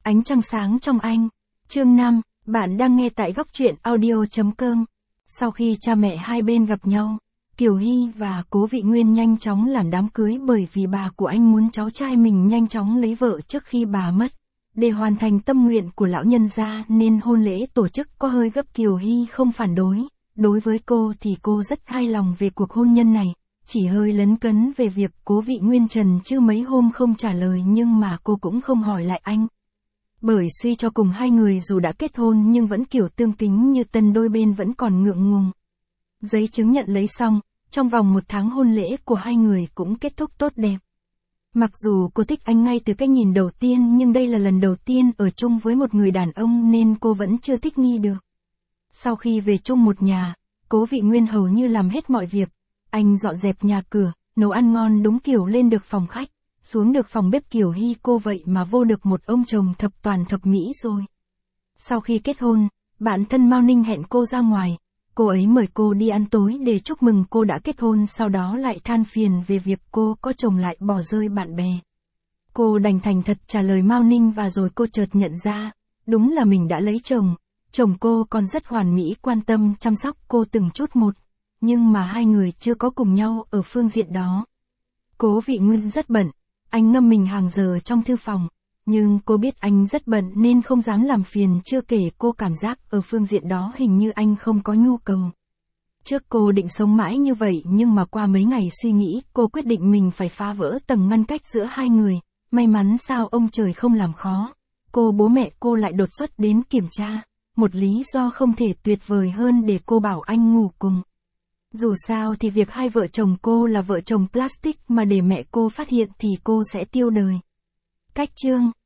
Ánh trăng sáng trong anh. Chương 5, bạn đang nghe tại góc truyện audio.com. Sau khi cha mẹ hai bên gặp nhau, Kiều Hy và Cố Vị Nguyên nhanh chóng làm đám cưới bởi vì bà của anh muốn cháu trai mình nhanh chóng lấy vợ trước khi bà mất. Để hoàn thành tâm nguyện của lão nhân gia nên hôn lễ tổ chức có hơi gấp. Kiều Hy không phản đối. Đối với cô thì cô rất hài lòng về cuộc hôn nhân này. Chỉ hơi lấn cấn về việc Cố Vị Nguyên trần trừ mấy hôm không trả lời, nhưng mà cô cũng không hỏi lại anh. Bởi suy cho cùng hai người dù đã kết hôn nhưng vẫn kiểu tương kính như tân, đôi bên vẫn còn ngượng ngùng. Giấy chứng nhận lấy xong, trong vòng 1 tháng hôn lễ của hai người cũng kết thúc tốt đẹp. Mặc dù cô thích anh ngay từ cái nhìn đầu tiên, nhưng đây là lần đầu tiên ở chung với một người đàn ông nên cô vẫn chưa thích nghi được. Sau khi về chung một nhà, Cố Vị Nguyên hầu như làm hết mọi việc. Anh dọn dẹp nhà cửa, nấu ăn ngon đúng kiểu, lên được phòng khách, xuống được phòng bếp. Kiều Hy cô vậy mà vô được một ông chồng thập toàn thập mỹ rồi. Sau khi kết hôn, bạn thân Mao Ninh hẹn cô ra ngoài. Cô ấy mời cô đi ăn tối để chúc mừng cô đã kết hôn, sau đó lại than phiền về việc cô có chồng lại bỏ rơi bạn bè. Cô đành thành thật trả lời Mao Ninh và rồi cô chợt nhận ra, đúng là mình đã lấy chồng. Chồng cô còn rất hoàn mỹ, quan tâm chăm sóc cô từng chút một. Nhưng mà hai người chưa có cùng nhau ở phương diện đó. Cố Vị Nguyên rất bận, anh ngâm mình hàng giờ trong thư phòng. Nhưng cô biết anh rất bận nên không dám làm phiền, chưa kể cô cảm giác ở phương diện đó hình như anh không có nhu cầu. Trước cô định sống mãi như vậy, nhưng mà qua mấy ngày suy nghĩ, cô quyết định mình phải phá vỡ tầng ngăn cách giữa hai người. May mắn sao ông trời không làm khó. Bố mẹ cô lại đột xuất đến kiểm tra. Một lý do không thể tuyệt vời hơn để cô bảo anh ngủ cùng. Dù sao thì việc hai vợ chồng cô là vợ chồng plastic, mà để mẹ cô phát hiện thì cô sẽ tiêu đời. Cách chương